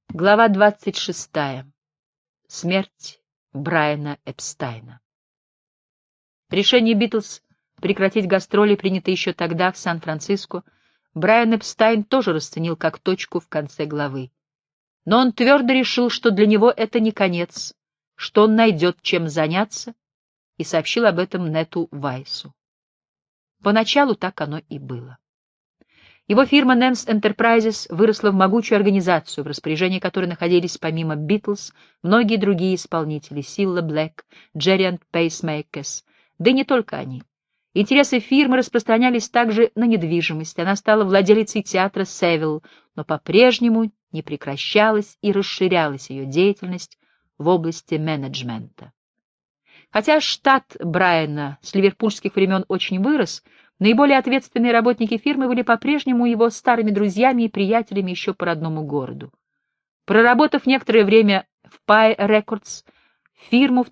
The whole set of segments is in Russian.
Глава 26. Смерть Брайана Эпстайна. Решение Битлз прекратить гастроли принято еще тогда в Сан-Франциско. Брайан Эпстайн тоже расценил как точку в конце главы. Но он твердо решил, что для него это не конец, что он найдет чем заняться, и сообщил об этом Нету Вайсу. Поначалу так оно и было. Его фирма NEMS Enterprises выросла в могучую организацию, в распоряжении которой находились помимо Битлз многие другие исполнители — Cilla Black, Gerry and Pacemakers, да и не только они. Интересы фирмы распространялись также на недвижимость. Она стала владелицей театра Севилл, но по-прежнему не прекращалась и расширялась ее деятельность в области менеджмента. Хотя штат Брайана с ливерпульских времен очень вырос, наиболее ответственные работники фирмы были по-прежнему его старыми друзьями и приятелями еще по родному городу. Проработав некоторое время в Pye Records, в фирму в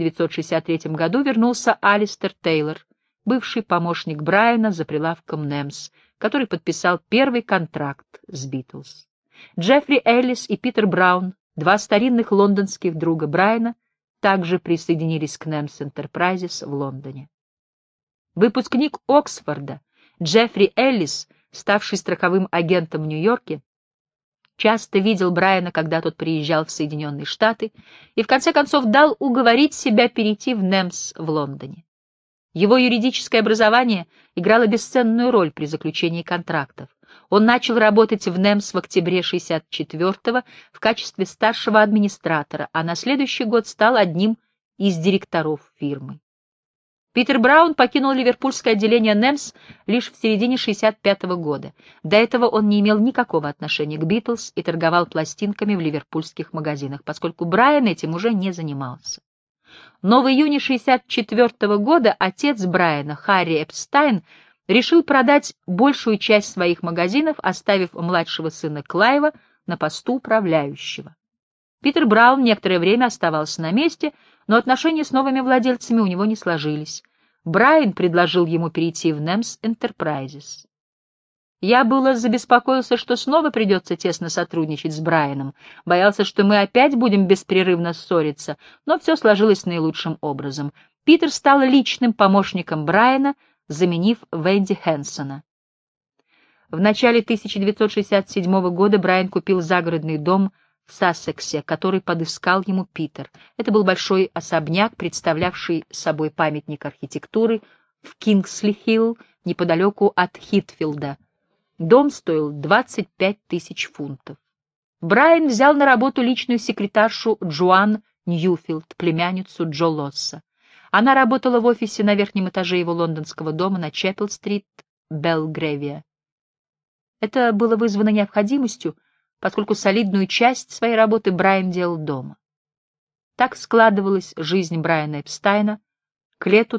1963 году вернулся Алистер Тейлор, бывший помощник Брайана за прилавком NEMS, который подписал первый контракт с Битлз. Джеффри Эллис и Питер Браун, два старинных лондонских друга Брайана, также присоединились к NEMS Enterprises в Лондоне. Выпускник Оксфорда Джеффри Эллис, ставший страховым агентом в Нью-Йорке, часто видел Брайана, когда тот приезжал в Соединенные Штаты, и в конце концов дал уговорить себя перейти в NEMS в Лондоне. Его юридическое образование играло бесценную роль при заключении контрактов. Он начал работать в NEMS в октябре 1964-го в качестве старшего администратора, а на следующий год стал одним из директоров фирмы. Питер Браун покинул ливерпульское отделение NEMS лишь в середине 1965 года. До этого он не имел никакого отношения к Битлз и торговал пластинками в ливерпульских магазинах, поскольку Брайан этим уже не занимался. Но в июне 1964 года отец Брайана, Харри Эпстайн, решил продать большую часть своих магазинов, оставив младшего сына Клайва на посту управляющего. Питер Браун некоторое время оставался на месте, но отношения с новыми владельцами у него не сложились. Брайан предложил ему перейти в NEMS Enterprises. Я было забеспокоился, что снова придется тесно сотрудничать с Брайаном, боялся, что мы опять будем беспрерывно ссориться, но все сложилось наилучшим образом. Питер стал личным помощником Брайана, заменив Венди Хэнсона. В начале 1967 года Брайан купил загородный дом в Сассексе, который подыскал ему Питер. Это был большой особняк, представлявший собой памятник архитектуры в Кингсли-Хилл, неподалеку от Хитфилда. Дом стоил 25 тысяч фунтов. Брайан взял на работу личную секретаршу Джоан Ньюфилд, племянницу Джо Лосса. Она работала в офисе на верхнем этаже его лондонского дома на Чеппел-стрит, Белгрэвия. Это было вызвано необходимостью, поскольку солидную часть своей работы Брайан делал дома. Так складывалась жизнь Брайана Эпстайна к лету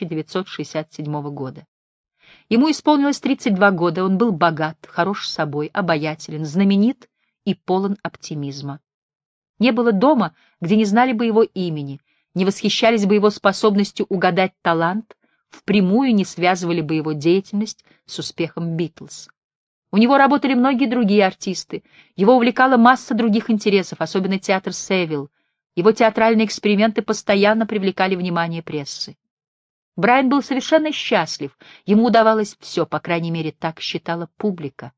1967 года. Ему исполнилось 32 года, он был богат, хорош собой, обаятелен, знаменит и полон оптимизма. Не было дома, где не знали бы его имени, не восхищались бы его способностью угадать талант, впрямую не связывали бы его деятельность с успехом Битлз. У него работали многие другие артисты, его увлекала масса других интересов, особенно театр Севилл. Его театральные эксперименты постоянно привлекали внимание прессы. Брайан был совершенно счастлив, ему удавалось все, по крайней мере, так считала публика.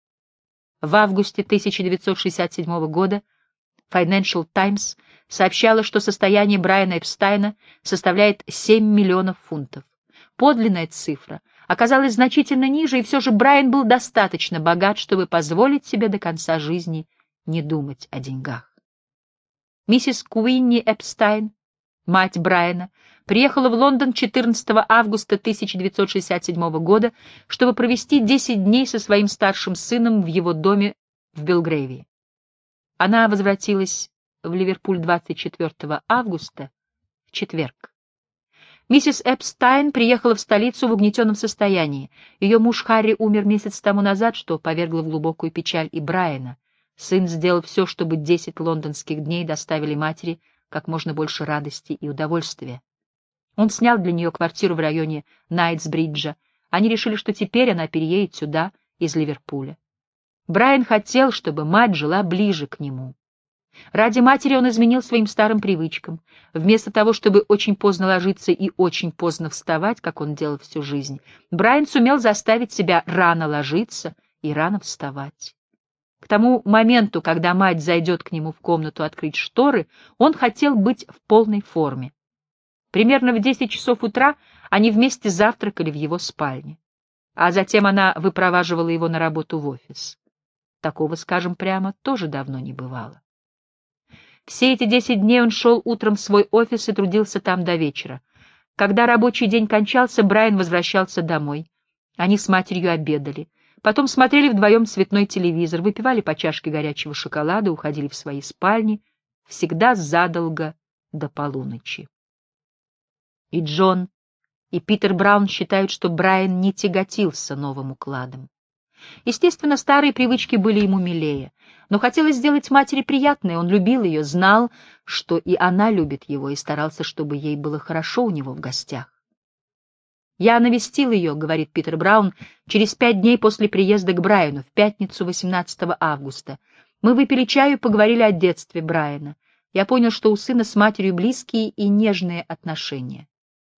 В августе 1967 года Financial Times сообщала, что состояние Брайана Эпстайна составляет 7 миллионов фунтов. Подлинная цифра оказалась значительно ниже, и все же Брайан был достаточно богат, чтобы позволить себе до конца жизни не думать о деньгах. Миссис Куинни Эпстайн, мать Брайана, приехала в Лондон 14 августа 1967 года, чтобы провести 10 дней со своим старшим сыном в его доме в Белгрэвии. Она возвратилась в Ливерпуль 24 августа, в четверг. Миссис Эпстайн приехала в столицу в угнетенном состоянии. Ее муж Харри умер месяц тому назад, что повергло в глубокую печаль и Брайана. Сын сделал все, чтобы 10 лондонских дней доставили матери как можно больше радости и удовольствия. Он снял для нее квартиру в районе Найтсбриджа. Они решили, что теперь она переедет сюда из Ливерпуля. Брайан хотел, чтобы мать жила ближе к нему. Ради матери он изменил своим старым привычкам. Вместо того, чтобы очень поздно ложиться и очень поздно вставать, как он делал всю жизнь, Брайан сумел заставить себя рано ложиться и рано вставать. К тому моменту, когда мать зайдет к нему в комнату открыть шторы, он хотел быть в полной форме. Примерно в 10 часов утра они вместе завтракали в его спальне, а затем она выпроваживала его на работу в офис. Такого, скажем прямо, тоже давно не бывало. Все эти 10 дней он шел утром в свой офис и трудился там до вечера. Когда рабочий день кончался, Брайан возвращался домой. Они с матерью обедали. Потом смотрели вдвоем цветной телевизор, выпивали по чашке горячего шоколада, уходили в свои спальни, всегда задолго до полуночи. И Джон, и Питер Браун считают, что Брайан не тяготился новым укладом. Естественно, старые привычки были ему милее, но хотелось сделать матери приятное, он любил ее, знал, что и она любит его, и старался, чтобы ей было хорошо у него в гостях. «Я навестил ее», — говорит Питер Браун, через 5 дней после приезда к Брайану, в пятницу 18 августа. Мы выпили чаю и поговорили о детстве Брайана. Я понял, что у сына с матерью близкие и нежные отношения.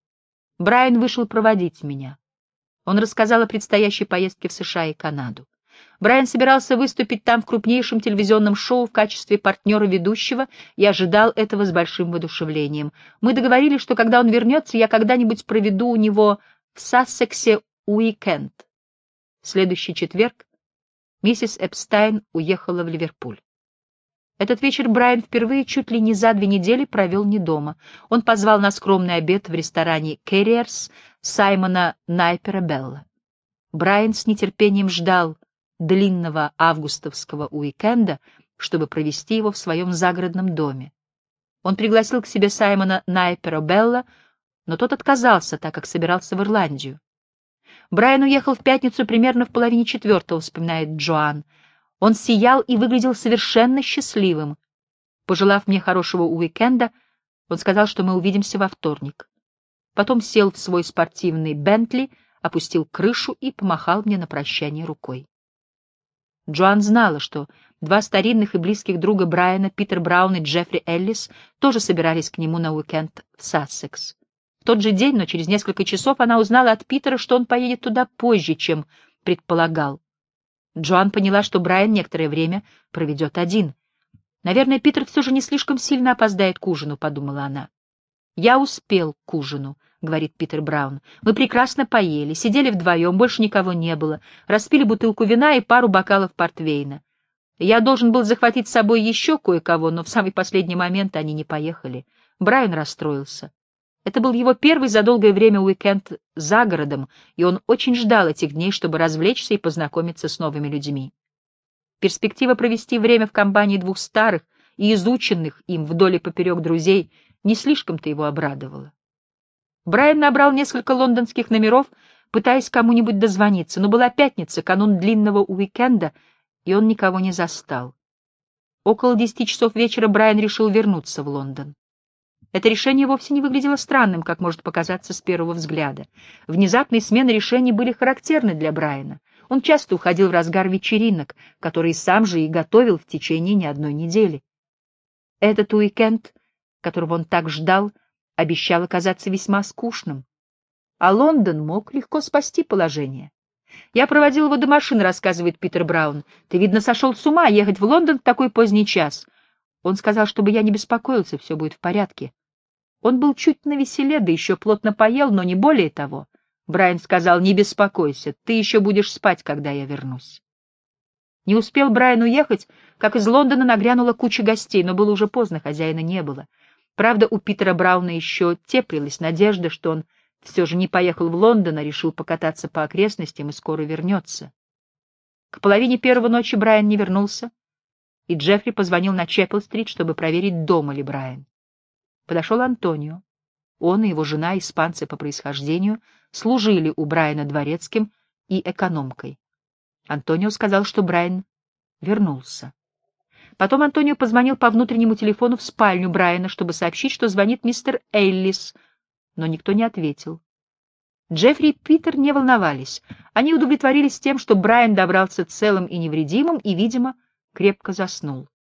Брайан вышел проводить меня. Он рассказал о предстоящей поездке в США и Канаду. Брайан собирался выступить там в крупнейшем телевизионном шоу в качестве партнера ведущего и ожидал этого с большим воодушевлением. Мы договорились, что когда он вернется, я когда-нибудь проведу у него в Сассексе уикенд. В следующий четверг миссис Эпстайн уехала в Ливерпуль. Этот вечер Брайан впервые чуть ли не за 2 недели провел не дома. Он позвал на скромный обед в ресторане «Керриерс» Саймона Найпера Белла. Брайан с нетерпением ждал длинного августовского уикенда, чтобы провести его в своем загородном доме. Он пригласил к себе Саймона Найпера Белла, но тот отказался, так как собирался в Ирландию. Брайан уехал в пятницу примерно в 3:30, вспоминает Джоан. Он сиял и выглядел совершенно счастливым. Пожелав мне хорошего уикенда, он сказал, что мы увидимся во вторник. Потом сел в свой спортивный Бентли, опустил крышу и помахал мне на прощание рукой. Джоан знала, что 2 старинных и близких друга Брайана, Питер Браун и Джеффри Эллис, тоже собирались к нему на уикенд в Сассекс. В тот же день, но через несколько часов, она узнала от Питера, что он поедет туда позже, чем предполагал. Джоан поняла, что Брайан некоторое время проведет один. «Наверное, Питер все же не слишком сильно опоздает к ужину», — подумала она. «Я успел к ужину», — говорит Питер Браун. «Мы прекрасно поели, сидели вдвоем, больше никого не было, распили бутылку вина и пару бокалов портвейна. Я должен был захватить с собой еще кое-кого, но в самый последний момент они не поехали. Брайан расстроился. Это был его первый за долгое время уикенд за городом, и он очень ждал этих дней, чтобы развлечься и познакомиться с новыми людьми. Перспектива провести время в компании 2 старых и изученных им вдоль и поперек друзей не слишком-то его обрадовала. Брайан набрал несколько лондонских номеров, пытаясь кому-нибудь дозвониться, но была пятница, канун длинного уикенда, и он никого не застал. Около 10 часов вечера Брайан решил вернуться в Лондон. Это решение вовсе не выглядело странным, как может показаться с первого взгляда. Внезапные смены решений были характерны для Брайана. Он часто уходил в разгар вечеринок, которые сам же и готовил в течение не одной недели. Этот уикенд, которого он так ждал, обещал оказаться весьма скучным. А Лондон мог легко спасти положение. «Я проводил его до машины», — рассказывает Питер Браун. «Ты, видно, сошел с ума ехать в Лондон в такой поздний час». Он сказал, чтобы я не беспокоился, все будет в порядке. Он был чуть навеселе, да еще плотно поел, но не более того. Брайан сказал: «Не беспокойся, ты еще будешь спать, когда я вернусь». Не успел Брайан уехать, как из Лондона нагрянула куча гостей, но было уже поздно, хозяина не было. Правда, у Питера Брауна еще теплилась надежда, что он все же не поехал в Лондон, а решил покататься по окрестностям и скоро вернется. К 1:30 ночи Брайан не вернулся, и Джеффри позвонил на Чеппел-стрит, чтобы проверить, дома ли Брайан. Подошел Антонио. Он и его жена, испанцы по происхождению, служили у Брайана дворецким и экономкой. Антонио сказал, что Брайан вернулся. Потом Антонио позвонил по внутреннему телефону в спальню Брайана, чтобы сообщить, что звонит мистер Эллис, но никто не ответил. Джеффри и Питер не волновались. Они удовлетворились тем, что Брайан добрался целым и невредимым и, видимо, крепко заснул.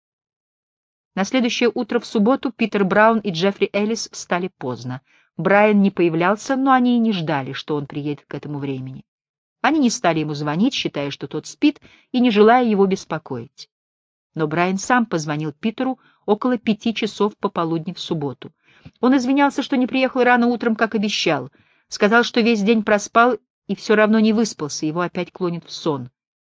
На следующее утро в субботу Питер Браун и Джеффри Эллис встали поздно. Брайан не появлялся, но они и не ждали, что он приедет к этому времени. Они не стали ему звонить, считая, что тот спит, и не желая его беспокоить. Но Брайан сам позвонил Питеру около 5 часов пополудни в субботу. Он извинялся, что не приехал рано утром, как обещал. Сказал, что весь день проспал и все равно не выспался, его опять клонит в сон.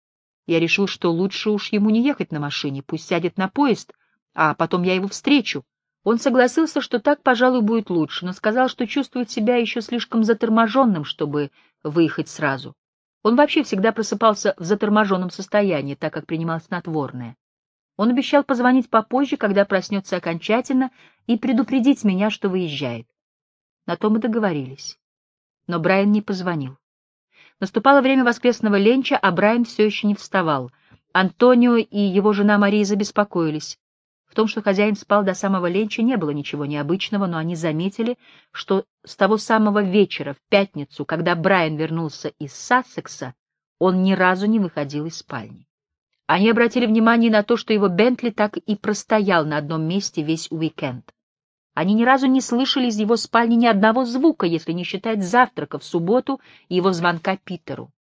Я решил, что лучше уж ему не ехать на машине, пусть сядет на поезд, а потом я его встречу. Он согласился, что так, пожалуй, будет лучше, но сказал, что чувствует себя еще слишком заторможенным, чтобы выехать сразу. Он вообще всегда просыпался в заторможенном состоянии, так как принимал снотворное. Он обещал позвонить попозже, когда проснется окончательно, и предупредить меня, что выезжает. На то мы договорились. Но Брайан не позвонил. Наступало время воскресного ленча, а Брайан все еще не вставал. Антонио и его жена Мария забеспокоились. В том, что хозяин спал до самого ленча, не было ничего необычного, но они заметили, что с того самого вечера, в пятницу, когда Брайан вернулся из Сассекса, он ни разу не выходил из спальни. Они обратили внимание на то, что его Бентли так и простоял на одном месте весь уикенд. Они ни разу не слышали из его спальни ни одного звука, если не считать завтрака в субботу и его звонка Питеру.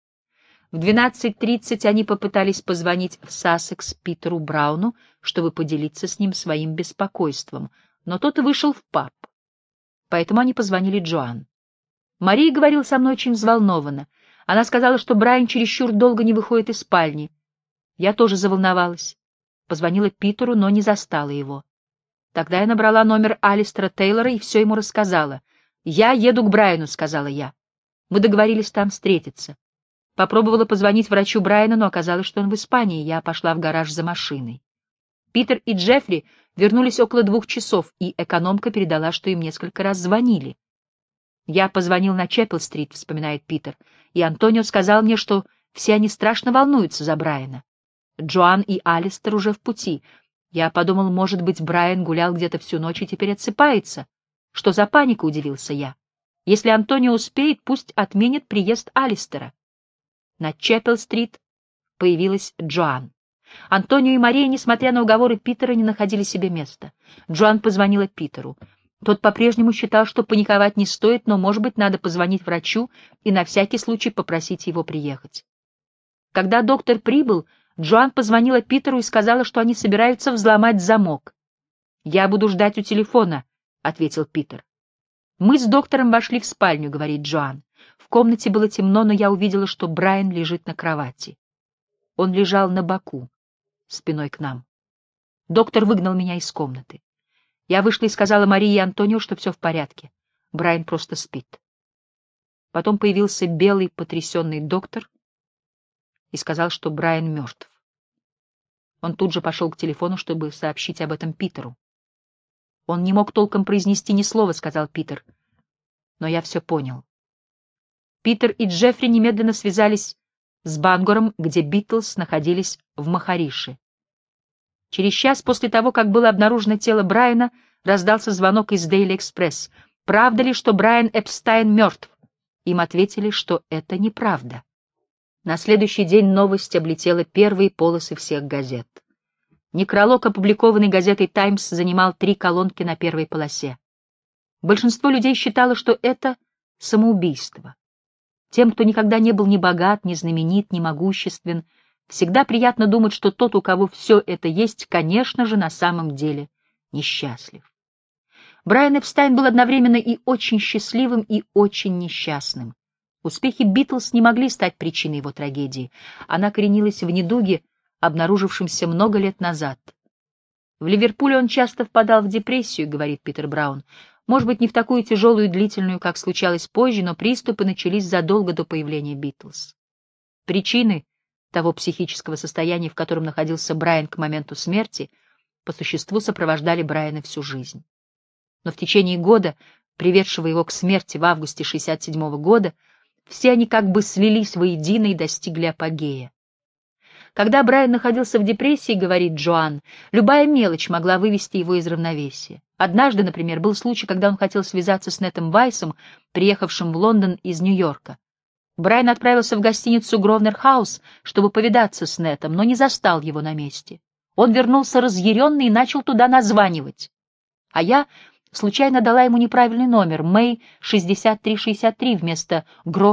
В 12:30 они попытались позвонить в Сассекс Питеру Брауну, чтобы поделиться с ним своим беспокойством, но тот вышел в паб. Поэтому они позвонили Джоан. Мария говорила со мной очень взволнованно. Она сказала, что Брайан чересчур долго не выходит из спальни. Я тоже заволновалась. Позвонила Питеру, но не застала его. Тогда я набрала номер Алистера Тейлора и все ему рассказала. «Я еду к Брайану», — сказала я. Мы договорились там встретиться. Попробовала позвонить врачу Брайана, но оказалось, что он в Испании, я пошла в гараж за машиной. Питер и Джеффри вернулись около 2 часов, и экономка передала, что им несколько раз звонили. «Я позвонил на Чеппел-стрит», — вспоминает Питер, и Антонио сказал мне, что все они страшно волнуются за Брайана. Джоан и Алистер уже в пути. Я подумал, может быть, Брайан гулял где-то всю ночь и теперь отсыпается. Что за паника, удивился я. Если Антонио успеет, пусть отменит приезд Алистера. На Чеппел-стрит появилась Джоан. Антонио и Мария, несмотря на уговоры Питера, не находили себе места. Джоан позвонила Питеру. Тот по-прежнему считал, что паниковать не стоит, но, может быть, надо позвонить врачу и на всякий случай попросить его приехать. Когда доктор прибыл, Джоан позвонила Питеру и сказала, что они собираются взломать замок. «Я буду ждать у телефона», — ответил Питер. «Мы с доктором вошли в спальню», — говорит Джоан. В комнате было темно, но я увидела, что Брайан лежит на кровати. Он лежал на боку, спиной к нам. Доктор выгнал меня из комнаты. Я вышла и сказала Марии и Антонио, что все в порядке. Брайан просто спит. Потом появился белый потрясенный доктор и сказал, что Брайан мертв. Он тут же пошел к телефону, чтобы сообщить об этом Питеру. «Он не мог толком произнести ни слова», — сказал Питер. Но я все понял. Питер и Джеффри немедленно связались с Бангором, где Битлз находились в Махарише. Через час после того, как было обнаружено тело Брайана, раздался звонок из Daily Express. Правда ли, что Брайан Эпстайн мертв? Им ответили, что это неправда. На следующий день новость облетела первые полосы всех газет. Некролог, опубликованный газетой «Таймс», занимал 3 колонки на первой полосе. Большинство людей считало, что это самоубийство. Тем, кто никогда не был ни богат, ни знаменит, ни могуществен, всегда приятно думать, что тот, у кого все это есть, конечно же, на самом деле несчастлив. Брайан Эпстайн был одновременно и очень счастливым, и очень несчастным. Успехи Битлз не могли стать причиной его трагедии. Она коренилась в недуге, обнаружившемся много лет назад. В Ливерпуле он часто впадал в депрессию, говорит Питер Браун. Может быть, не в такую тяжелую и длительную, как случалось позже, но приступы начались задолго до появления Битлз. Причины того психического состояния, в котором находился Брайан к моменту смерти, по существу сопровождали Брайана всю жизнь. Но в течение года, приведшего его к смерти в августе 1967 года, все они как бы слились воедино и достигли апогея. Когда Брайан находился в депрессии, говорит Джоан, любая мелочь могла вывести его из равновесия. Однажды, например, был случай, когда он хотел связаться с Нэтом Вайсом, приехавшим в Лондон из Нью-Йорка. Брайан отправился в гостиницу «Гровнер Хаус», чтобы повидаться с Нэтом, но не застал его на месте. Он вернулся разъяренный и начал туда названивать. А я случайно дала ему неправильный номер — Мэй 6363 вместо Гро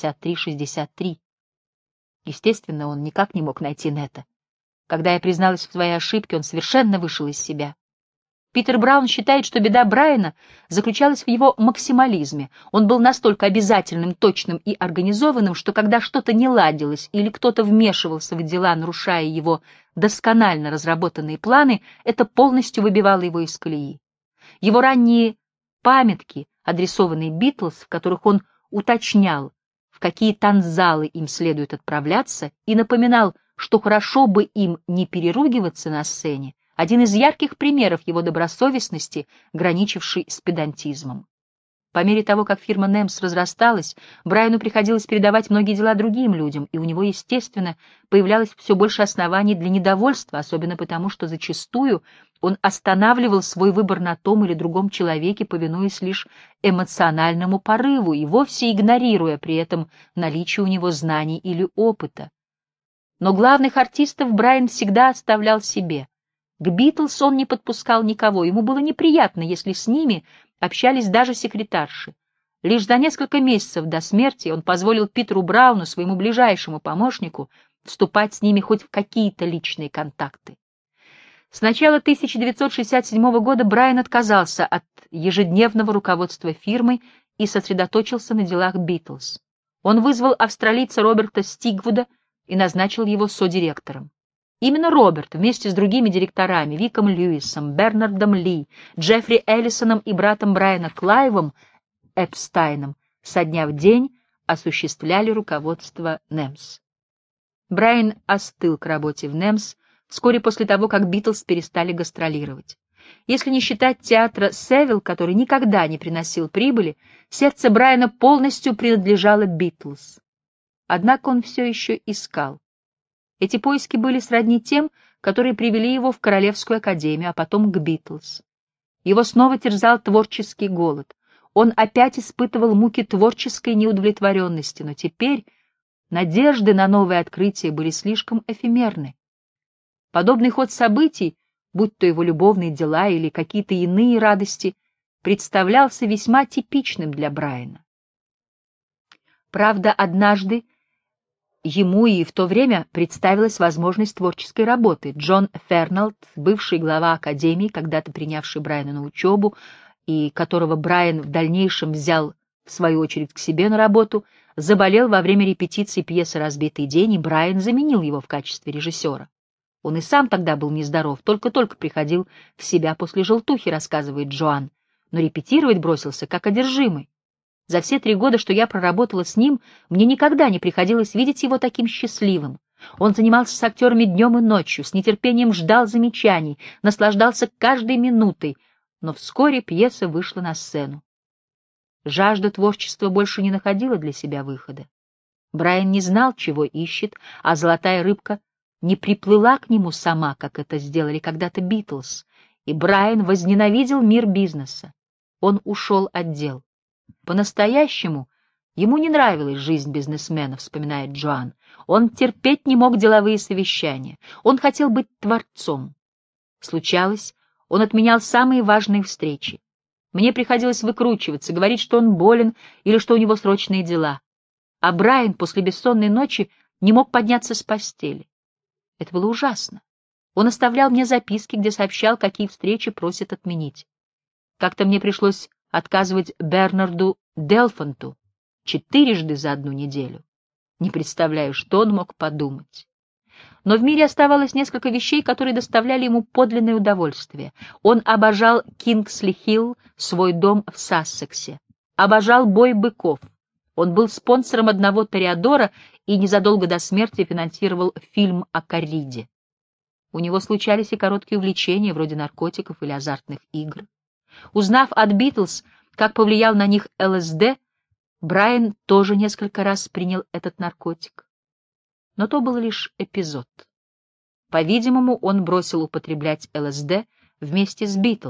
6363. Естественно, он никак не мог найти Нэта. Когда я призналась в своей ошибке, он совершенно вышел из себя. Питер Браун считает, что беда Брайана заключалась в его максимализме. Он был настолько обязательным, точным и организованным, что когда что-то не ладилось или кто-то вмешивался в дела, нарушая его досконально разработанные планы, это полностью выбивало его из колеи. Его ранние памятки, адресованные Битлз, в которых он уточнял, в какие танцзалы им следует отправляться, и напоминал, что хорошо бы им не переругиваться на сцене, один из ярких примеров его добросовестности, граничивший с педантизмом. По мере того, как фирма Немс разрасталась, Брайану приходилось передавать многие дела другим людям, и у него, естественно, появлялось все больше оснований для недовольства, особенно потому, что зачастую он останавливал свой выбор на том или другом человеке, повинуясь лишь эмоциональному порыву и вовсе игнорируя при этом наличие у него знаний или опыта. Но главных артистов Брайан всегда оставлял себе. К Битлз он не подпускал никого, ему было неприятно, если с ними общались даже секретарши. Лишь за несколько месяцев до смерти он позволил Питеру Брауну, своему ближайшему помощнику, вступать с ними хоть в какие-то личные контакты. С начала 1967 года Брайан отказался от ежедневного руководства фирмой и сосредоточился на делах Битлз. Он вызвал австралийца Роберта Стигвуда и назначил его содиректором. Именно Роберт вместе с другими директорами Виком Льюисом, Бернардом Ли, Джеффри Эллисоном и братом Брайана Клайвом Эпстайном со дня в день осуществляли руководство Немс. Брайан остыл к работе в Немс вскоре после того, как Битлз перестали гастролировать. Если не считать театра Севилл, который никогда не приносил прибыли, сердце Брайана полностью принадлежало Битлз. Однако он все еще искал. Эти поиски были сродни тем, которые привели его в Королевскую академию, а потом к Битлз. Его снова терзал творческий голод. Он опять испытывал муки творческой неудовлетворенности, но теперь надежды на новые открытия были слишком эфемерны. Подобный ход событий, будь то его любовные дела или какие-то иные радости, представлялся весьма типичным для Брайана. Правда, однажды ему и в то время представилась возможность творческой работы. Джон Ферналд, бывший глава Академии, когда-то принявший Брайана на учебу, и которого Брайан в дальнейшем взял, в свою очередь, к себе на работу, заболел во время репетиции пьесы «Разбитый день», и Брайан заменил его в качестве режиссера. Он и сам тогда был нездоров, только-только приходил в себя после желтухи, рассказывает Джоан, но репетировать бросился как одержимый. За все 3 года, что я проработала с ним, мне никогда не приходилось видеть его таким счастливым. Он занимался с актерами днем и ночью, с нетерпением ждал замечаний, наслаждался каждой минутой, но вскоре пьеса вышла на сцену. Жажда творчества больше не находила для себя выхода. Брайан не знал, чего ищет, а золотая рыбка не приплыла к нему сама, как это сделали когда-то Битлз, и Брайан возненавидел мир бизнеса. Он ушел от дел. По-настоящему ему не нравилась жизнь бизнесмена, вспоминает Джоан. Он терпеть не мог деловые совещания. Он хотел быть творцом. Случалось, он отменял самые важные встречи. Мне приходилось выкручиваться, говорить, что он болен или что у него срочные дела. А Брайан после бессонной ночи не мог подняться с постели. Это было ужасно. Он оставлял мне записки, где сообщал, какие встречи просит отменить. Как-то мне пришлось отказывать Бернарду Делфонту 4 за одну неделю. Не представляю, что он мог подумать. Но в мире оставалось несколько вещей, которые доставляли ему подлинное удовольствие. Он обожал Кингсли-Хилл, свой дом в Сассексе. Обожал бой быков. Он был спонсором одного тореадора и незадолго до смерти финансировал фильм о корриде. У него случались и короткие увлечения, вроде наркотиков или азартных игр. Узнав от Битлз, как повлиял на них ЛСД, Брайан тоже несколько раз принял этот наркотик. Но то был лишь эпизод. По-видимому, он бросил употреблять ЛСД вместе с Битлз,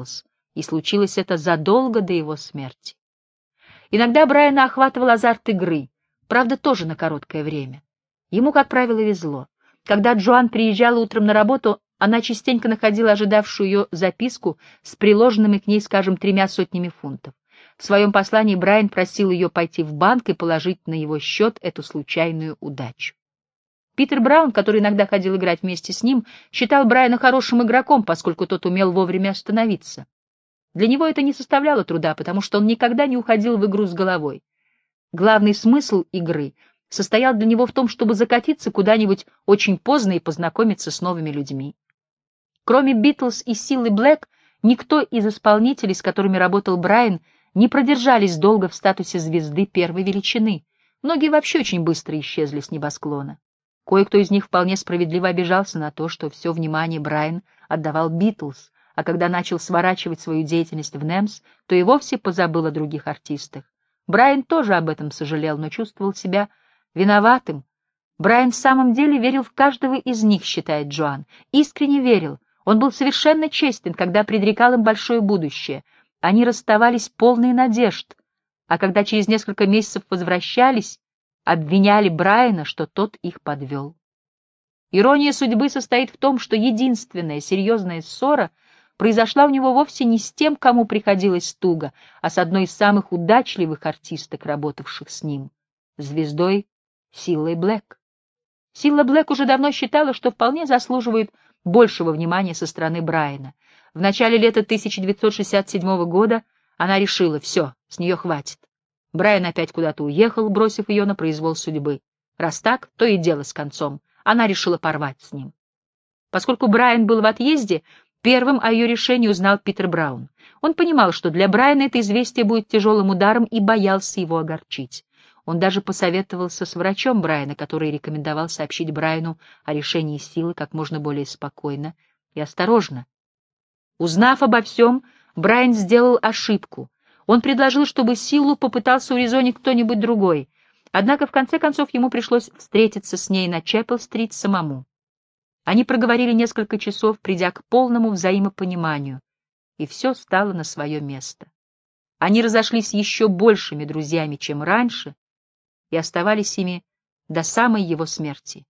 и случилось это задолго до его смерти. Иногда Брайана охватывал азарт игры, правда, тоже на короткое время. Ему, как правило, везло. Когда Джоан приезжала утром на работу, она частенько находила ожидавшую ее записку с приложенными к ней, скажем, 300 фунтов. В своем послании Брайан просил ее пойти в банк и положить на его счет эту случайную удачу. Питер Браун, который иногда ходил играть вместе с ним, считал Брайана хорошим игроком, поскольку тот умел вовремя остановиться. Для него это не составляло труда, потому что он никогда не уходил в игру с головой. Главный смысл игры состоял для него в том, чтобы закатиться куда-нибудь очень поздно и познакомиться с новыми людьми. Кроме Битлз и Силы Блэк, никто из исполнителей, с которыми работал Брайан, не продержались долго в статусе звезды первой величины. Многие вообще очень быстро исчезли с небосклона. Кое-кто из них вполне справедливо обижался на то, что все внимание Брайан отдавал Битлз, а когда начал сворачивать свою деятельность в НЭМС, то и вовсе позабыл о других артистах. Брайан тоже об этом сожалел, но чувствовал себя виноватым. Брайан в самом деле верил в каждого из них, считает Джоан, искренне верил. Он был совершенно честен, когда предрекал им большое будущее. Они расставались полные надежд, а когда через несколько месяцев возвращались, обвиняли Брайана, что тот их подвел. Ирония судьбы состоит в том, что единственная серьезная ссора произошла у него вовсе не с тем, кому приходилось туго, а с одной из самых удачливых артисток, работавших с ним, звездой Силой Блэк. Сила Блэк уже давно считала, что вполне заслуживает большего внимания со стороны Брайана. В начале лета 1967 года она решила: все, с нее хватит. Брайан опять куда-то уехал, бросив ее на произвол судьбы. Раз так, то и дело с концом. Она решила порвать с ним. Поскольку Брайан был в отъезде, первым о ее решении узнал Питер Браун. Он понимал, что для Брайана это известие будет тяжелым ударом, и боялся его огорчить. Он даже посоветовался с врачом Брайана, который рекомендовал сообщить Брайану о решении Силы как можно более спокойно и осторожно. Узнав обо всем, Брайан сделал ошибку. Он предложил, чтобы Силу попытался урезонить кто-нибудь другой, однако в конце концов ему пришлось встретиться с ней на Чеппел-стрит самому. Они проговорили несколько часов, придя к полному взаимопониманию, и все стало на свое место. Они разошлись еще большими друзьями, чем раньше, и оставались ими до самой его смерти.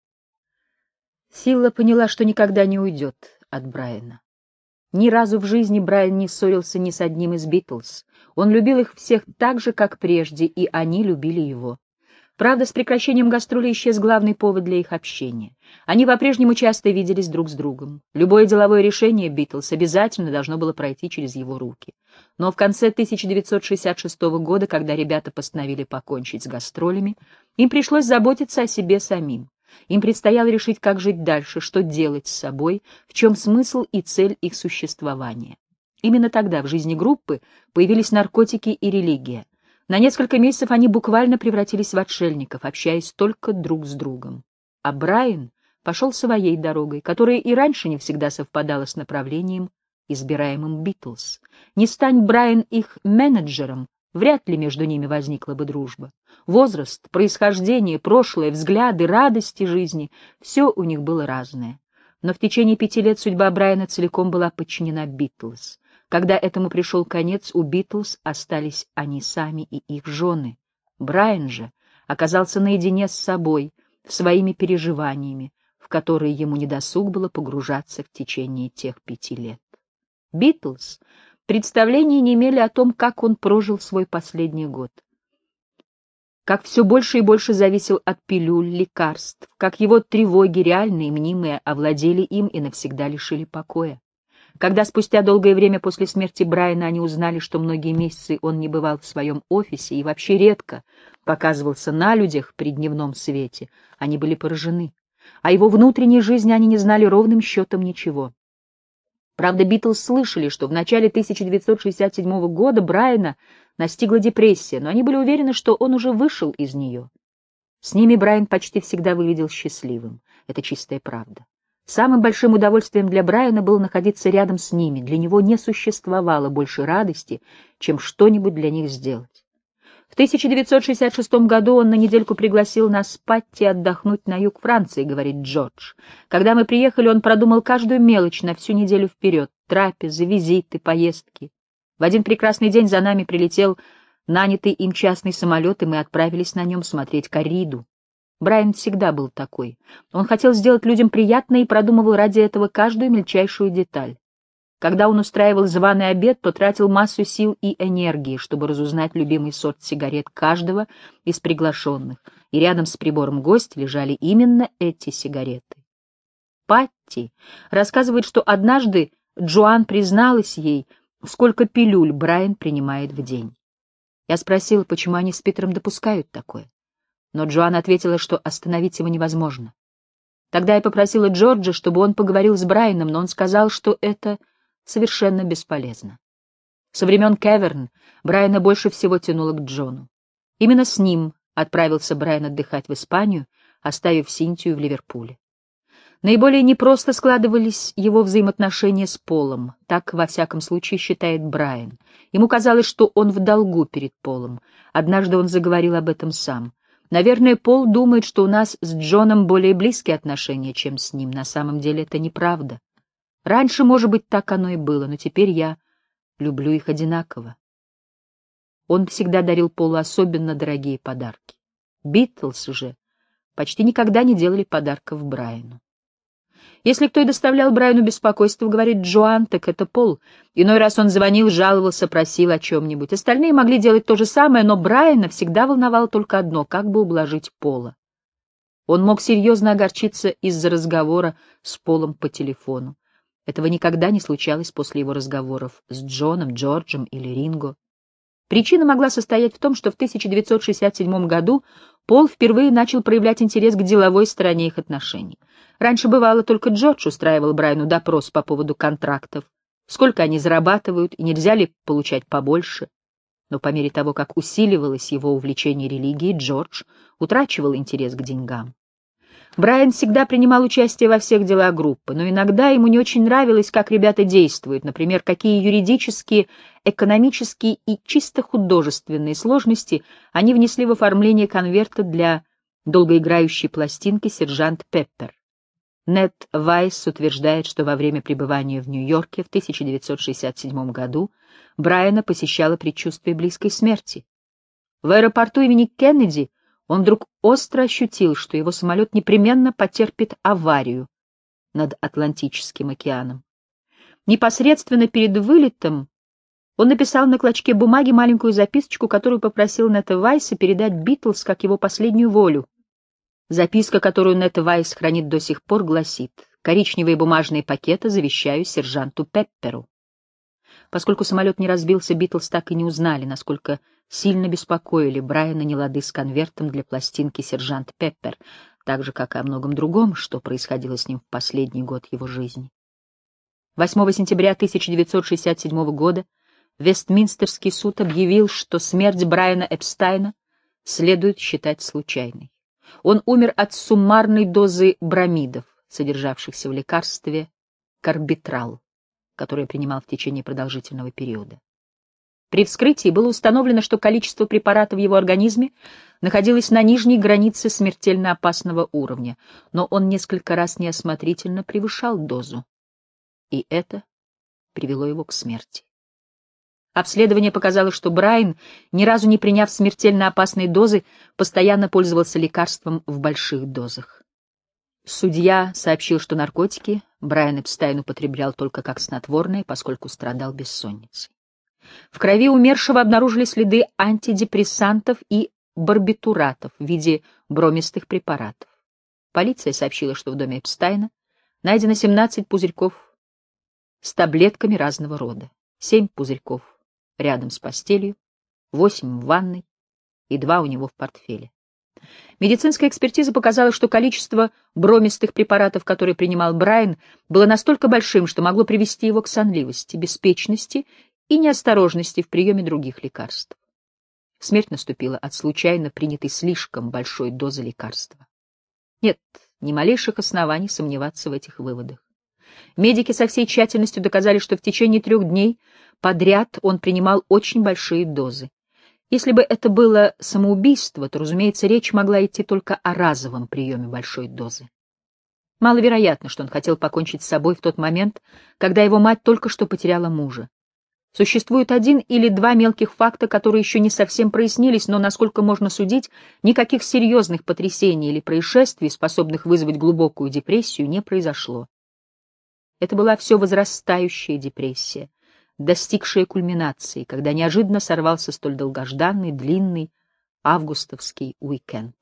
Сила поняла, что никогда не уйдет от Брайана. Ни разу в жизни Брайан не ссорился ни с одним из Битлз. Он любил их всех так же, как прежде, и они любили его. Правда, с прекращением гастролей исчез главный повод для их общения. Они по-прежнему часто виделись друг с другом. Любое деловое решение Битлз обязательно должно было пройти через его руки. Но в конце 1966 года, когда ребята постановили покончить с гастролями, им пришлось заботиться о себе самим. Им предстояло решить, как жить дальше, что делать с собой, в чем смысл и цель их существования. Именно тогда в жизни группы появились наркотики и религия. На несколько месяцев они буквально превратились в отшельников, общаясь только друг с другом. А Брайан пошел своей дорогой, которая и раньше не всегда совпадала с направлением, избираемым Битлз. Не стань Брайан их менеджером, вряд ли между ними возникла бы дружба. Возраст, происхождение, прошлое, взгляды, радости жизни — все у них было разное. Но в течение 5 лет судьба Брайана целиком была подчинена Битлз. Когда этому пришел конец, у Битлз остались они сами и их жены. Брайан же оказался наедине с собой, своими переживаниями, в которые ему недосуг было погружаться в течение тех 5 лет. Битлз представления не имели о том, как он прожил свой последний год. Как все больше и больше зависел от пилюль, лекарств, как его тревоги, реальные и мнимые, овладели им и навсегда лишили покоя. Когда спустя долгое время после смерти Брайана они узнали, что многие месяцы он не бывал в своем офисе и вообще редко показывался на людях при дневном свете, они были поражены. О его внутренней жизни они не знали ровным счетом ничего. Правда, Битлз слышали, что в начале 1967 года Брайана настигла депрессия, но они были уверены, что он уже вышел из нее. С ними Брайан почти всегда выглядел счастливым. Это чистая правда. Самым большим удовольствием для Брайана было находиться рядом с ними. Для него не существовало больше радости, чем что-нибудь для них сделать. В 1966 году он на недельку пригласил нас с Патти отдохнуть на юг Франции, говорит Джордж. Когда мы приехали, он продумал каждую мелочь на всю неделю вперед. трапезы, визиты, поездки. В один прекрасный день за нами прилетел нанятый им частный самолет, и мы отправились на нем смотреть корриду. Брайан всегда был такой. Он хотел сделать людям приятное и продумывал ради этого каждую мельчайшую деталь. Когда он устраивал званый обед, то тратил массу сил и энергии, чтобы разузнать любимый сорт сигарет каждого из приглашенных, и рядом с прибором гостя лежали именно эти сигареты. Патти рассказывает, что однажды Джоан призналась ей, сколько пилюль Брайан принимает в день. Я спросила, почему они с Питером допускают такое. Но Джоан ответила, что остановить его невозможно. Тогда я попросила Джорджа, чтобы он поговорил с Брайаном, но он сказал, что это совершенно бесполезно. Со времен Кеверн Брайана больше всего тянуло к Джону. Именно с ним отправился Брайан отдыхать в Испанию, оставив Синтию в Ливерпуле. Наиболее непросто складывались его взаимоотношения с Полом, так, во всяком случае, считает Брайан. Ему казалось, что он в долгу перед Полом. Однажды он заговорил об этом сам. «Наверное, Пол думает, что у нас с Джоном более близкие отношения, чем с ним. На самом деле это неправда. Раньше, может быть, так оно и было, но теперь я люблю их одинаково». Он всегда дарил Полу особенно дорогие подарки. Битлз же почти никогда не делали подарков Брайану. Если кто и доставлял Брайану беспокойство, говорит Джоан, так это Пол. Иной раз он звонил, жаловался, просил о чем-нибудь. Остальные могли делать то же самое, но Брайана всегда волновало только одно — как бы ублажить Пола. Он мог серьезно огорчиться из-за разговора с Полом по телефону. Этого никогда не случалось после его разговоров с Джоном, Джорджем или Ринго. Причина могла состоять в том, что в 1967 году Пол впервые начал проявлять интерес к деловой стороне их отношений. Раньше бывало, только Джордж устраивал Брайану допрос по поводу контрактов, сколько они зарабатывают и нельзя ли получать побольше. Но по мере того, как усиливалось его увлечение религией, Джордж утрачивал интерес к деньгам. Брайан всегда принимал участие во всех делах группы, но иногда ему не очень нравилось, как ребята действуют, например, какие юридические, экономические и чисто художественные сложности они внесли в оформление конверта для долгоиграющей пластинки «Сержант Пеппер». Нед Вайс утверждает, что во время пребывания в Нью-Йорке в 1967 году Брайана посещало предчувствие близкой смерти. В аэропорту имени Кеннеди он вдруг остро ощутил, что его самолет непременно потерпит аварию над Атлантическим океаном. Непосредственно перед вылетом он написал на клочке бумаги маленькую записочку, которую попросил Нета Вайса передать Битлз как его последнюю волю. Записка, которую Нет Вайс хранит до сих пор, гласит: «Коричневые бумажные пакеты завещаю сержанту Пепперу». Поскольку самолет не разбился, Битлз так и не узнали, насколько сильно беспокоили Брайана нелады с конвертом для пластинки «Сержант Пеппер», так же, как и о многом другом, что происходило с ним в последний год его жизни. 8 сентября 1967 года Вестминстерский суд объявил, что смерть Брайана Эпстайна следует считать случайной. Он умер от суммарной дозы бромидов, содержавшихся в лекарстве карбитрал, которое принимал в течение продолжительного периода. При вскрытии было установлено, что количество препарата в его организме находилось на нижней границе смертельно опасного уровня, но он несколько раз неосмотрительно превышал дозу, и это привело его к смерти. Обследование показало, что Брайан, ни разу не приняв смертельно опасной дозы, постоянно пользовался лекарством в больших дозах. Судья сообщил, что наркотики Брайан Эпстайн употреблял только как снотворное, поскольку страдал бессонницей. В крови умершего обнаружили следы антидепрессантов и барбитуратов в виде бромистых препаратов. Полиция сообщила, что в доме Эпстайна найдено 17 пузырьков с таблетками разного рода. 7 пузырьков рядом с постелью, 8 в ванной и 2 у него в портфеле. Медицинская экспертиза показала, что количество бромистых препаратов, которые принимал Брайан, было настолько большим, что могло привести его к сонливости, беспечности и неосторожности в приеме других лекарств. Смерть наступила от случайно принятой слишком большой дозы лекарства. Нет ни малейших оснований сомневаться в этих выводах. Медики со всей тщательностью доказали, что в течение 3 дней подряд он принимал очень большие дозы. Если бы это было самоубийство, то, разумеется, речь могла идти только о разовом приеме большой дозы. Маловероятно, что он хотел покончить с собой в тот момент, когда его мать только что потеряла мужа. Существует один или два мелких факта, которые еще не совсем прояснились, но, насколько можно судить, никаких серьезных потрясений или происшествий, способных вызвать глубокую депрессию, не произошло. Это была все возрастающая депрессия, достигшая кульминации, когда неожиданно сорвался столь долгожданный, длинный августовский уикенд.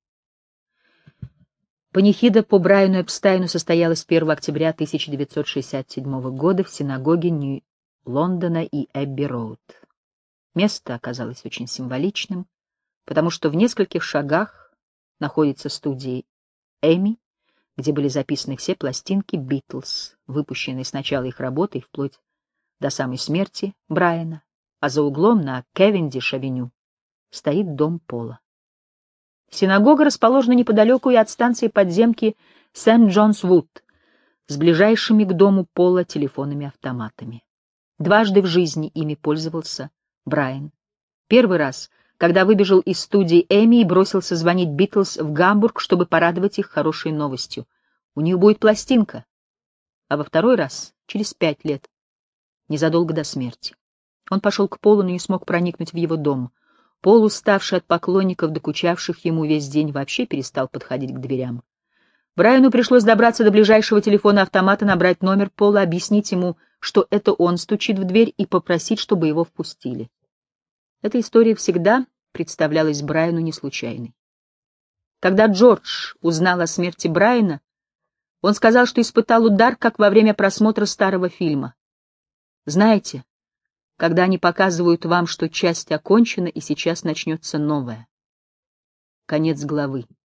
Панихида по Брайану Эпстайну состоялась 1 октября 1967 года в синагоге Нью-Лондона и Эбби-Роуд. Место оказалось очень символичным, потому что в нескольких шагах находится студия Эми, где были записаны все пластинки «Битлз», выпущенные с начала их работы и вплоть до самой смерти Брайана, а за углом на Кевендиш-авеню стоит дом Пола. Синагога расположена неподалеку и от станции подземки Сент-Джонс-Вуд с ближайшими к дому Пола телефонными автоматами. Дважды в жизни ими пользовался Брайан. Первый раз, когда выбежал из студии Эми и бросился звонить Битлз в Гамбург, чтобы порадовать их хорошей новостью. У нее будет пластинка. А во второй раз, через 5 лет, незадолго до смерти. Он пошел к Полу, но не смог проникнуть в его дом. Пол, уставший от поклонников, докучавших ему весь день, вообще перестал подходить к дверям. Брайану пришлось добраться до ближайшего телефона-автомата, набрать номер Пола, объяснить ему, что это он стучит в дверь, и попросить, чтобы его впустили. Эта история всегда представлялась Брайану не случайной. Когда Джордж узнал о смерти Брайана, он сказал, что испытал удар, как во время просмотра старого фильма. Знаете, когда они показывают вам, что часть окончена и сейчас начнется новая. Конец главы.